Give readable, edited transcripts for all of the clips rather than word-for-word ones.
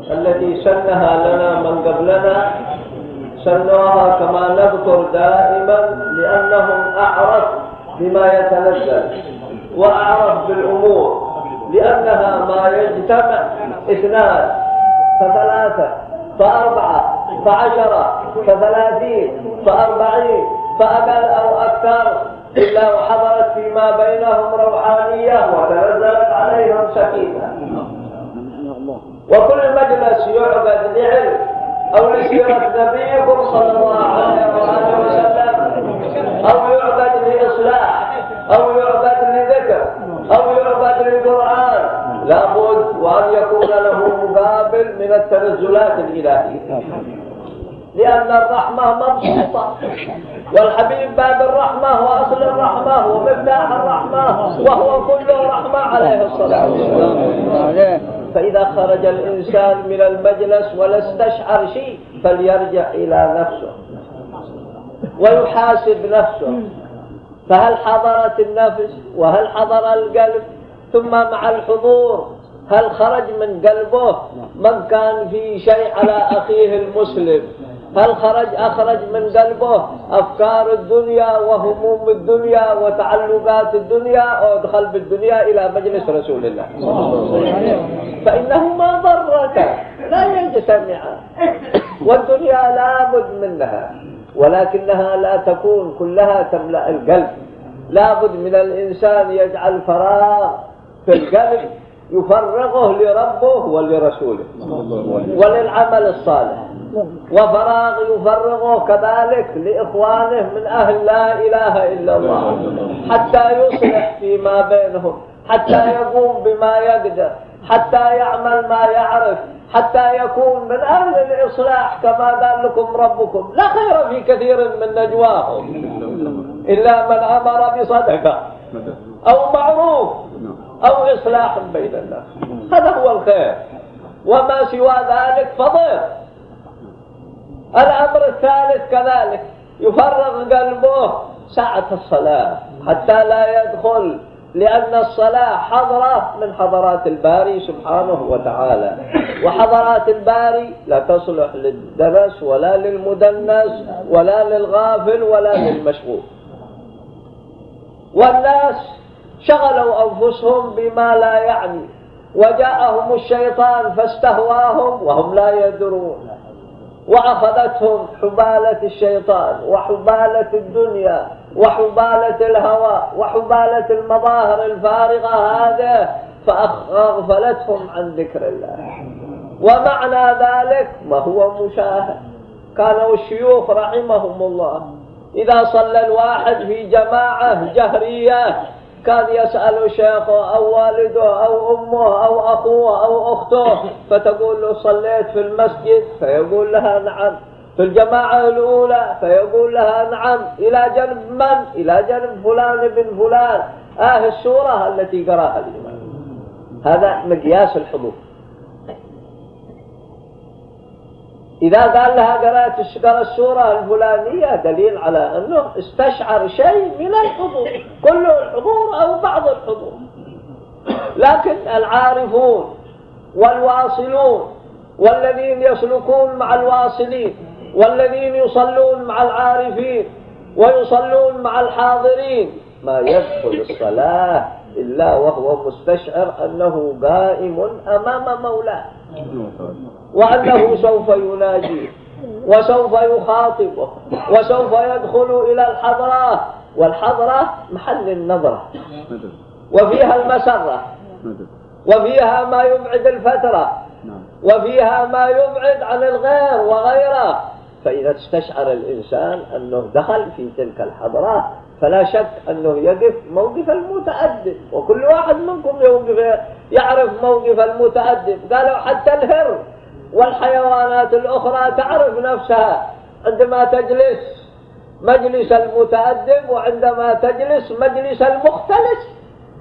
التي سنها لنا من قبلنا سنوها كما نذكر دائما لأنهم أعرف بما يتنزل وأعرف بالأمور، لأنها ما يجتمع 2 ف3 ف4 ف10 ف30 ف40 فأقل أو أكثر إلا وحضرت فيما بينهم روحانية وتنزلت عليهم سكينة. وكل مجلس يعقد لعلم أو لسيرة نبيكم صلى الله عليه وآله وسلم، أو يعقد لإصلاح، أو يعقد لذكر، أو يعقد للقرآن، لابد وأن يكون له مقابل من التنزلات الإلهية، لأن الرحمة مبسوطة، والحبيب باب الرحمة وأصل الرحمة ومفتاح الرحمة، وهو كله رحمة عليه الصلاة والسلام. فإذا خرج الإنسان من المجلس ولا استشعر شيء فليرجع إلى نفسه ويحاسب نفسه، فهل حضرت النفس وهل حضر القلب؟ ثم مع الحضور هل خرج من قلبه من كان في شيء على أخيه المسلم؟ هل أخرج من قلبه أفكار الدنيا وهموم الدنيا وتعلقات الدنيا، أو دخل بالدنيا إلى مجلس رسول الله؟ فإنهما ضرة لا يجتمعان، والدنيا لا بد منها، ولكنها لا تكون كلها تملأ القلب. لا بد من الإنسان يجعل فراغ في القلب يفرغه لربه ولرسوله وللعمل الصالح، وفراغ يفرغه كذلك لإخوانه من أهل لا إله إلا الله، حتى يصلح فيما بينهم، حتى يقوم بما يقدر، حتى يعمل ما يعرف، حتى يكون من أهل الإصلاح كما قال لكم ربكم: لا خير في كثير من نجواهم إلا من أمر بصدقة أو معروف أو إصلاح بين الناس. هذا هو الخير، وما سوى ذلك فضير. الأمر الثالث كذلك يفرغ قلبه ساعة الصلاة حتى لا يدخل، لأن الصلاة حضرة من حضرات الباري سبحانه وتعالى، وحضرات الباري لا تصلح للدنس ولا للمدنس ولا للغافل ولا للمشغول. والناس شغلوا أنفسهم بما لا يعني، وجاءهم الشيطان فاستهواهم وهم لا يدرون، وأخذتهم حبالة الشيطان وحبالة الدنيا وحبالة الهوى وحبالة المظاهر الفارغة هذه، فأغفلتهم عن ذكر الله. ومعنى ذلك ما هو مشاهد. كانوا الشيوخ رحمهم الله إذا صلى الواحد في جماعة جهرية كان يسأل شيخه أو والده أو أمه أو أخوه أو أخته، فتقول له: صليت في المسجد؟ فيقول لها: نعم. في الجماعة الأولى؟ فيقول لها: نعم. إلى جنب من؟ إلى جنب فلان بن فلان، السورة التي قرأها الإمام. هذا مقياس الحضور. إذا قال لها قرأت السورة الفلانية دليل على أنه استشعر شيء من الحضور، كله الحضور أو بعض الحضور. لكن العارفون والواصلون والذين يسلكون مع الواصلين والذين يصلون مع العارفين ويصلون مع الحاضرين ما يدخل الصلاة إلا وهو مستشعر أنه قائم أمام مولاه، وأنه سوف يناجيه وسوف يخاطبه وسوف يدخل إلى الحضرة، والحضرة محل النظرة وفيها المسرة وفيها ما يبعد الفترة وفيها ما يبعد عن الغير وغيره. فإذا استشعر الإنسان أنه دخل في تلك الحضرة فلا شك أنه يقف موقف المتأدب، وكل واحد منكم يعرف موقف المتأدب. قالوا حتى الهر والحيوانات الأخرى تعرف نفسها عندما تجلس مجلس المتأدب وعندما تجلس مجلس المختلس،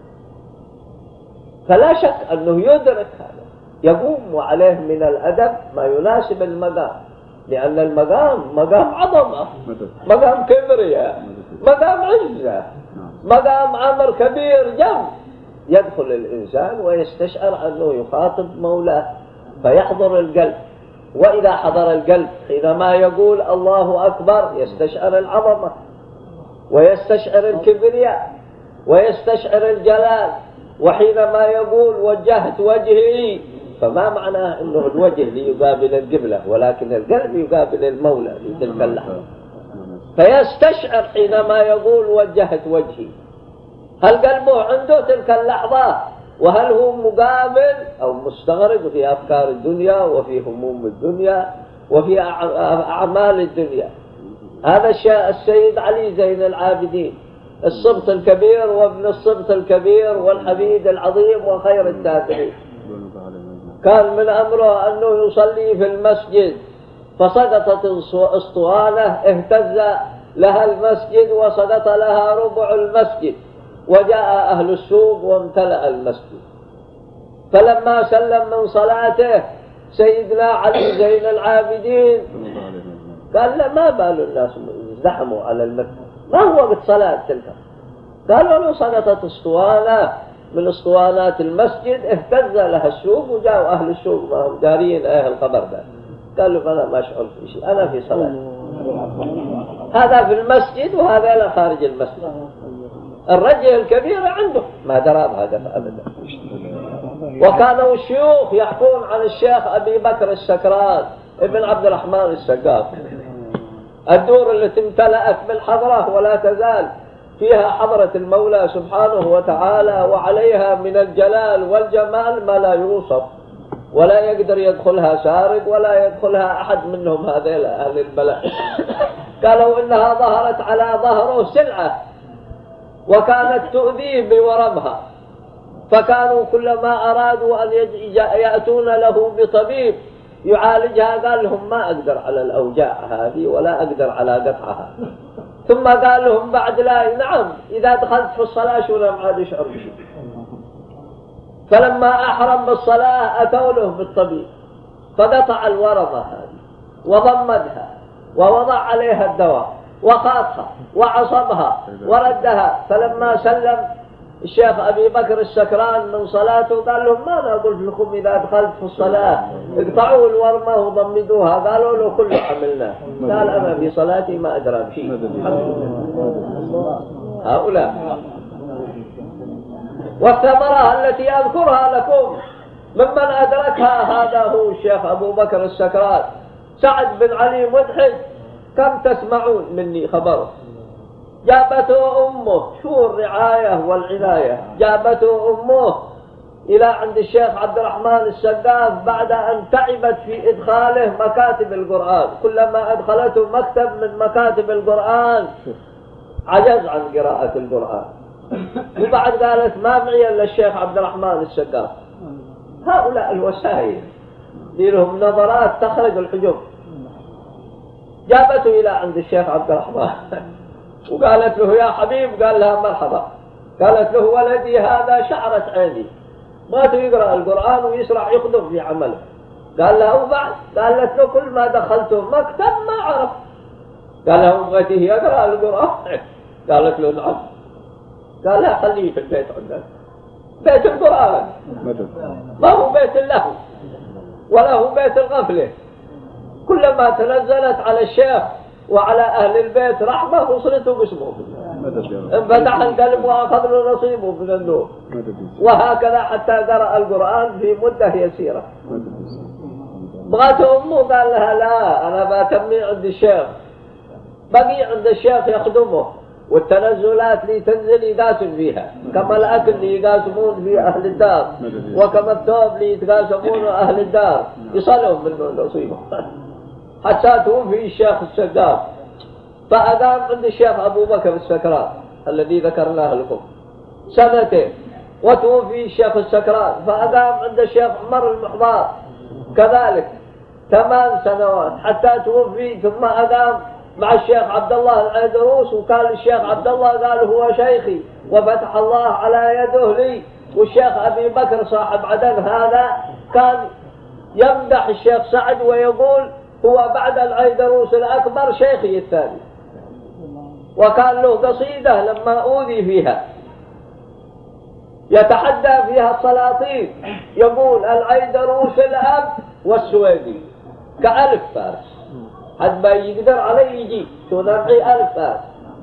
فلا شك أنه يدرك هذا، يقوم وعليه من الأدب ما يناسب المقام، لأن المقام مقام عظمة، مقام كبرياء، مقام عزة، مقام أمر كبير جم. يدخل الإنسان ويستشعر أنه يخاطب مولاه، فيحضر القلب. وإذا حضر القلب حينما يقول الله أكبر يستشعر العظمة ويستشعر الكبرياء ويستشعر الجلال. وحينما يقول وجهت وجهي، فما معناه أنه الوجه ليقابل القبلة، ولكن القلب يقابل المولى في تلك اللحظة. فيستشعر حينما يقول وجهت وجهي، هل قلبه عنده تلك اللحظة؟ وهل هو مقابل أو مستغرق في أفكار الدنيا وفي هموم الدنيا وفي أعمال الدنيا؟ هذا السيد علي زين العابدين، الصبت الكبير وابن الصبت الكبير والحفيد العظيم وخير التابعين، كان من أمره أنه يصلي في المسجد، فسقطت اسطوانة اهتز لها المسجد وسقط لها ربع المسجد، وجاء أهل السوق وامتلأ المسجد. فلما سلم من صلاته سيدنا علي زين العابدين قال له ما بال الناس ازدحموا على المسجد، ما هو وقت صلاة تلك؟ قالوا له سقطت اسطوانة من اسطوانات المسجد اهتز لها السوق، وجاءوا أهل السوق ما هم دارين أهل الخبر ده. قالوا فأنا ما أشعر في شيء، أنا في صلاة. هذا في المسجد وهذا خارج المسجد. الرجل الكبير عنده ما درى بهذا أبدا. وكانوا الشيوخ يحكون عن الشيخ أبي بكر السكران ابن عبد الرحمن السقاف، الدور التي امتلأت بالحضرة ولا تزال فيها حضرة المولى سبحانه وتعالى، وعليها من الجلال والجمال ما لا يوصف، ولا يقدر يدخلها سارق ولا يدخلها أحد منهم هذيل أهل البلاء. قالوا إنها ظهرت على ظهره سلعة وكانت تؤذيه بورمها، فكانوا كلما أرادوا أن يأتون له بطبيب يعالجها قال لهم ما أقدر على الأوجاع هذه ولا أقدر على قطعها. ثم قال لهم بعد لا نعم إذا دخلت في الصلاة شو لم عاد يشعر بشيء. فلما أحرم بالصلاة أتوا له بالطبيب فقطع الورمة هذه وضمدها ووضع عليها الدواء وخاطها وعصبها وردها. فلما سلم الشيخ أبي بكر السكران من صلاته قال لهم ماذا قلت لكم إذا دخلت في الصلاة اقطعوا الورمة وضمدوها؟ قالوا له كله عملناه. قال أنا في صلاتي ما أدرى بشيء. هؤلاء. والثمرة التي أذكرها لكم ممن أدركها هذا هو الشيخ أبو بكر السكران سعد بن علي مدحج. كم تسمعون مني خبره؟ جابته أمه، شو الرعاية والعناية، جابته أمه إلى عند الشيخ عبد الرحمن السقاف بعد أن تعبت في إدخاله مكاتب القرآن. كلما أدخلته مكتب من مكاتب القرآن عجز عن قراءة القرآن. وبعد قالت ما معي إلا الشيخ عبد الرحمن السقاف. هؤلاء الوسائل لهم نظرات تخرج الحجب. جابته إلى عند الشيخ عبد الرحمن وقالت له يا حبيب، قال لها مرحبا. قالت له ولدي هذا شعرت عيني ما يقرأ القرآن ويسرع يخدم في عمله. قال لها وبعد؟ قالت له كل ما دخلته مكتب ما عرف. قال لها بغيته يقرأ القرآن؟ قالت له نعم. قال لها خليه في البيت عندك، بيت القرآن ما هو بيت اللهو ولا هو بيت الغفلة. كلما تنزلت على الشيخ وعلى أهل البيت رحمة وصلته باسمه، انفتح القلب وأخذ له نصيبه من النور. وهكذا حتى قرأ القرآن في مدة يسيرة. بغته أمه قال لها لا أنا بتمي عند الشيخ. بقي عند الشيخ يخدمه، والتنزلات اللي تنزل يقاسم فيها، كما الأكل اللي يقاسمون في أهل الدار، وكما الثوب اللي يتقاسمون أهل الدار يصلون منه نصيبه. حتى توفي الشيخ السقاف فأقام عند الشيخ أبو بكر السكران الذي ذكرناه لكم سنتين، وتوفي الشيخ السكران فأقام عند الشيخ عمر المحضار كذلك 8 سنوات حتى توفي. ثم أقام مع الشيخ عبد الله العيدروس، وكان الشيخ عبد الله قال هو شيخي وفتح الله على يده لي. والشيخ أبي بكر صاحب عدن هذا كان يمدح الشيخ سعد ويقول هو بعد العيدروس الأكبر شيخي الثاني. وكان له قصيدة لما أوذي فيها يتحدى فيها السلاطين، يقول العيدروس الأب والسويدي كألف فارس، حد ما يقدر عليه يجي تنرعي 1000 فارس.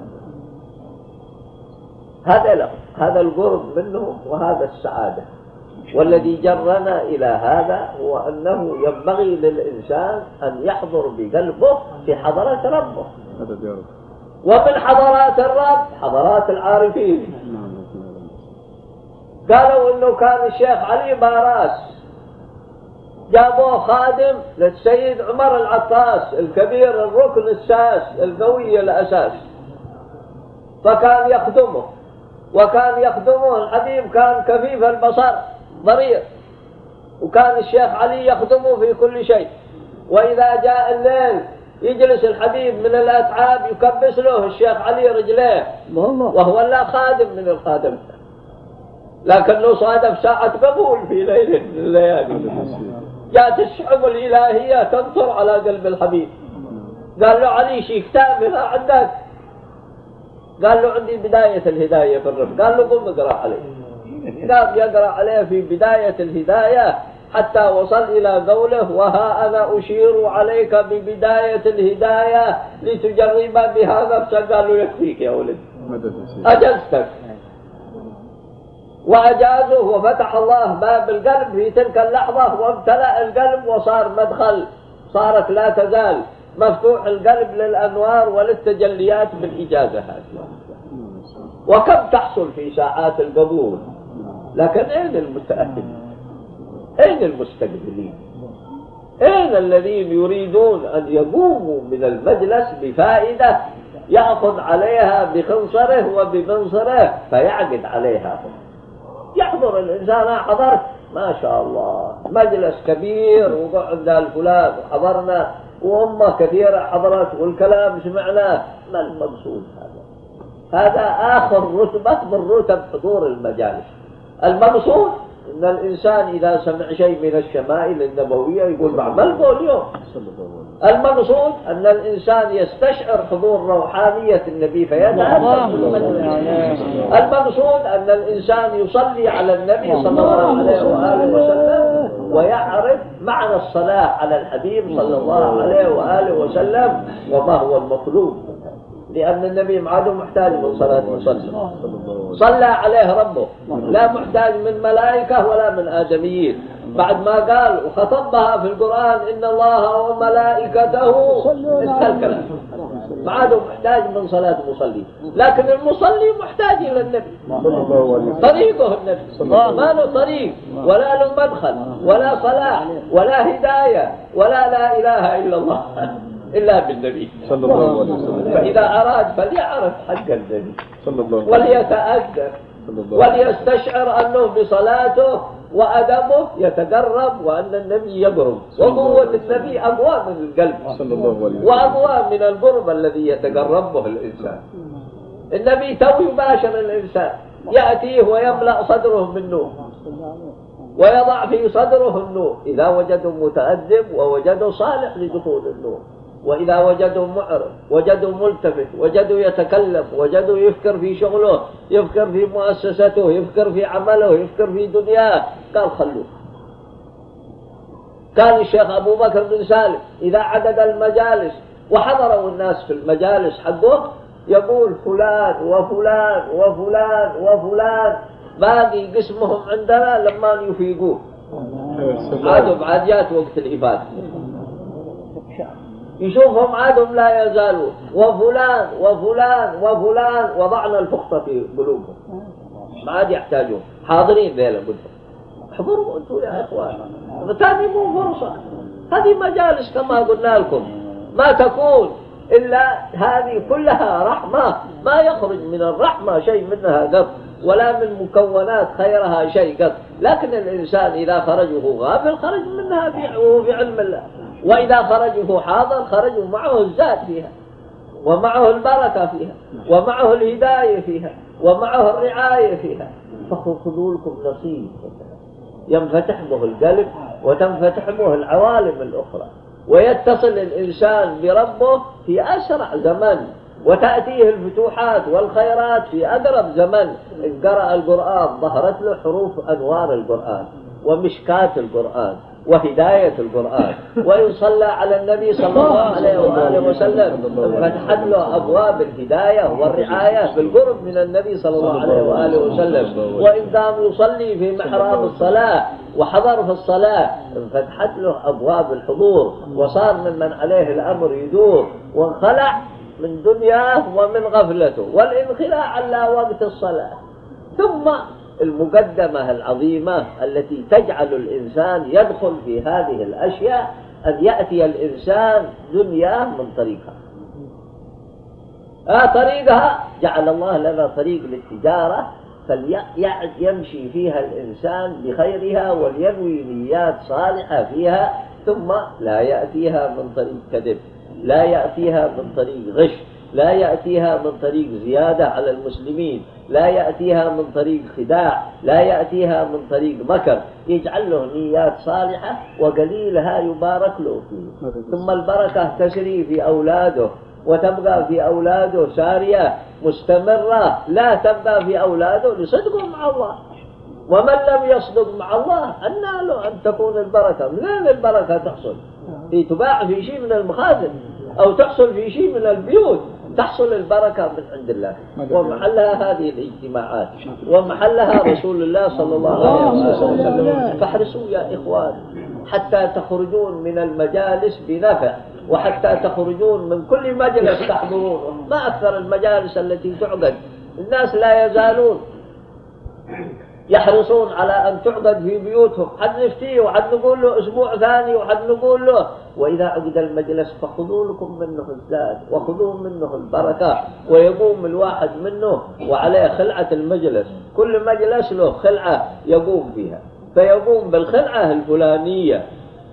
هذا له، هذا القرب منهم وهذا السعادة. والذي جرنا إلى هذا هو أنه ينبغي للإنسان أن يحضر بقلبه في حضرات ربه. ومن حضرات الرب حضرات العارفين. قالوا إنه كان الشيخ علي باراس جابوه خادم للسيد عمر العطاس الكبير الركن الساس القوي الأساس، فكان يخدمه، وكان يخدمه الحبيب كان كفيف البصر ضرير، وكان الشيخ علي يخدمه في كل شيء. وإذا جاء الليل يجلس الحبيب من الأتعاب يكبس له الشيخ علي رجليه، وهو لا خادم من الخادم، لكنه صادف ساعة قبول في ليلة من الليالي، جاءت الشعب الإلهية تنطر على قلب الحبيب. قال له علي شي كتاب هنا عندك؟ قال له عندي بداية الهداية في الرفق. قال له قم اقرأ عليه. قام يقرأ عليه في بداية الهداية حتى وصل إلى قوله وها أنا أشير عليك ببداية الهداية لتجرب بها نفسك. قال له يكفيك يا ولد، أجزتك. وأجازه وفتح الله باب القلب في تلك اللحظة، وامتلأ القلب وصار مدخل، صارت لا تزال مفتوح القلب للأنوار وللتجليات بالإجازة هذه. وكم تحصل في ساعات القبول، لكن أين المتأهلين؟ أين المستقبلين؟ أين الذين يريدون أن يقوموا من المجلس بفائدة يأخذ عليها بخنصره وبمنصره فيعقد عليها؟ يحضر الإنسان، حضرت ما شاء الله مجلس كبير وقعد الفلان وحضرنا وأمة كثيرة حضرت والكلام سمعناه، ما المقصود هذا؟ هذا آخر رتبة من رتب حضور المجالس. المقصود إن الإنسان إذا سمع شيء من الشمائل النبوية يقول بعمل به اليوم. المقصود أن الإنسان يستشعر حضور روحانية النبي فيتأثر. المقصود أن الإنسان يصلي على النبي صلى الله عليه وآله وسلم ويعرف معنى الصلاة على الحبيب صلى الله عليه وآله وسلم وما هو المطلوب، لأن النبي معاده محتاج من صلاة وسلم. صلى عليه ربه، لا محتاج من ملائكة ولا من آدميين، بعد ما قال وخطبها في القرآن إن الله وملائكته الكلام، معاده محتاج من صلاة مصلي. لكن المصلي محتاج إلى النبي، طريقه النبي، ما له طريق ولا له مدخل ولا صلاح ولا هداية ولا لا إله إلا الله إلا بالنبي صلى الله عليه وسلم. فإذا أراد فليعرف حق النبي صلى الله عليه وسلم وليتأدب وليستشعر أنه بصلاته وأدبه يتقرب وأن النبي يقرب، وقوة النبي أقوى من القلب صلى الله عليه وسلم وأقوى من القرب الذي يتقرب به الإنسان. النبي تو يباشر الإنسان، يأتيه ويملأ صدره بالنور ويضع في صدره النور إذا وجدوا متأدب ووجدوا صالح لدخول النور، وإذا وجدوا معرض وجدوا ملتفت وجدوا يتكلم وجدوا يفكر في شغله يفكر في مؤسسته يفكر في عمله يفكر في دنياه، قال خلوه. كان الشيخ أبو بكر بن سالم إذا عدد المجالس وحضروا الناس في المجالس حقه يقول فلان وفلان وفلان وفلان باقي قسمهم عندنا لما يفيقوه، عادوا بعد جات وقت الإفادة يشوفهم عادهم لا يزالوا وفلان وفلان وفلان وضعنا الفخطة في قلوبهم، ما عاد يحتاجون حاضرين ذيلا قلت احضروا انتوا يا اخوان، ثاني مو فرصة. هذه مجالس كما قلنا لكم ما تكون إلا هذه كلها رحمة، ما يخرج من الرحمة شيء منها قط ولا من مكونات خيرها شيء قط، لكن الإنسان إذا خرجه غافل خرج منها في علم الله، وإذا خرجه حاضر خرجوا معه الزاد فيها ومعه البركة فيها ومعه الهداية فيها ومعه الرعاية فيها. فخذوا لكم نصيب ينفتح به القلب وتنفتح به العوالم الأخرى، ويتصل الإنسان بربه في أسرع زمن وتأتيه الفتوحات والخيرات في أقرب زمن. إن قرأ القرآن ظهرت له حروف أنوار القرآن ومشكات القرآن وهداية القرآن، وإن صلى على النبي صلى الله عليه وآله وسلم فتحت له أبواب الهداية والرعاية بالقرب من النبي صلى الله عليه وآله وسلم. وإن قام يصلي في محراب الصلاة وحضر في الصلاة فتحت له أبواب الحضور وصار ممن عليه الأمر يدور، وانخلع من دنياه ومن غفلته والانخلاع على وقت الصلاة. ثم المقدمة العظيمة التي تجعل الإنسان يدخل في هذه الأشياء أن يأتي الإنسان دنياه من طريقها. طريقها جعل الله لنا طريق للتجارة فليمشي فيها الإنسان بخيرها ولينوي نيات صالحة فيها، ثم لا يأتيها من طريق كذب، لا يأتيها من طريق غش، لا يأتيها من طريق زيادة على المسلمين، لا يأتيها من طريق خداع، لا يأتيها من طريق مكر. يجعل له نيات صالحة وقليلها يبارك له فيه، ثم البركة تسري في أولاده وتبقى في أولاده سارية مستمرة، لا تبقى في أولاده لصدقه مع الله. ومن لم يصدق مع الله أنى له أن تكون البركة. منين البركة تحصل؟ تباع في شيء من المخازن أو تحصل في شيء من البيوت. تحصل البركة من عند الله، ومحلها هذه الاجتماعات ومحلها رسول الله صلى الله عليه وسلم. فاحرصوا يا إخوان حتى تخرجون من المجالس بنفع، وحتى تخرجون من كل مجلس تحضرون. ما أكثر المجالس التي تعقد، الناس لا يزالون يحرصون على أن تعقد في بيوتهم، حد نفتيه وحد نقول له أسبوع ثاني وحد نقول له. وإذا عقد المجلس فخذوا لكم منه الزاد وخذوا منه البركة، ويقوم الواحد منه وعليه خلعة المجلس. كل مجلس له خلعة يقوم فيها، فيقوم بالخلعة الفلانية،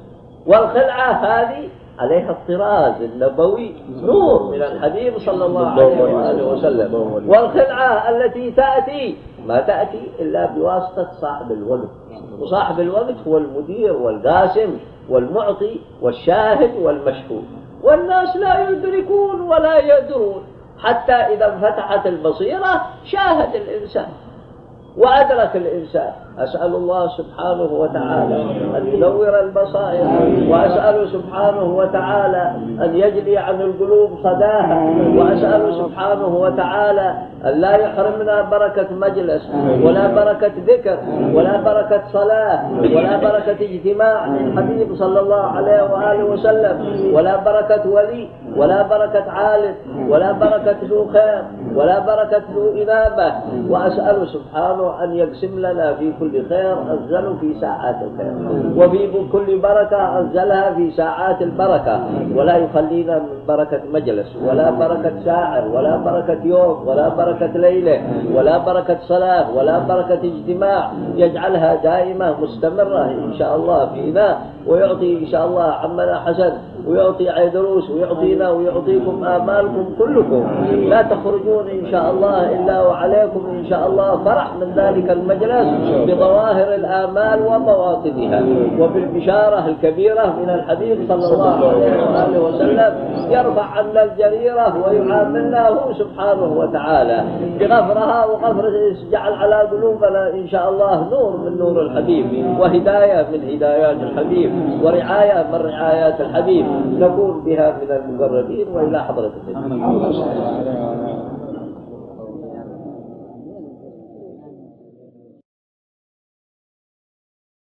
والخلعة هذه عليها الطراز النبوي نور من الحبيب صلى الله عليه وآله وسلم. والخلعة التي تأتي ما تأتي إلا بواسطة صاحب الوقت، وصاحب الوقت هو المدير والقاسم والمعطي والشاهد والمشهود. والناس لا يدركون ولا يدرون، حتى إذا انفتحت البصيرة شاهد الإنسان وأدرك الإنسان. أسأل الله سبحانه وتعالى أن ينور البصائر، وأسأل سبحانه وتعالى أن يجلي عن القلوب صداها، وأسأل سبحانه وتعالى أن لا يحرمنا بركة مجلس ولا بركة ذكر ولا بركة صلاة ولا بركة اجتماع للحبيب صلى الله عليه وآله وسلم، ولا بركة ولي ولا بركة عالم ولا بركة ذو خير ولا بركة ذو إنابة. وأسأل سبحانه أن يقسم لنا في كل خير أنزله في ساعات الخير، وفي كل بركة أنزلها في ساعات البركة، ولا يخلينا من بركة مجلس ولا بركة شاعر ولا بركة يوم ولا بركة ليلة ولا بركة صلاة ولا بركة اجتماع. يجعلها دائمة مستمرة إن شاء الله فينا، ويعطي إن شاء الله عمنا حسن ويعطي عيدروس ويعطينا ويعطيكم آمالكم كلكم. لا تخرجون إن شاء الله إلا وعليكم إن شاء الله فرح من ذلك المجلس بظواهر الآمال ومواطنها، وبالبشارة الكبيرة من الحبيب صلى الله عليه وآله وسلم يرفع عنا الجريرة ويعاملنا هو سبحانه وتعالى بغفرها وغفرة. جعل على قلوبنا إن شاء الله نور من نور الحبيب، وهداية من هدايات الحبيب، ورعاية من رعايات الحبيب، نكون بها من المقربين. وإلى حضرة النبي.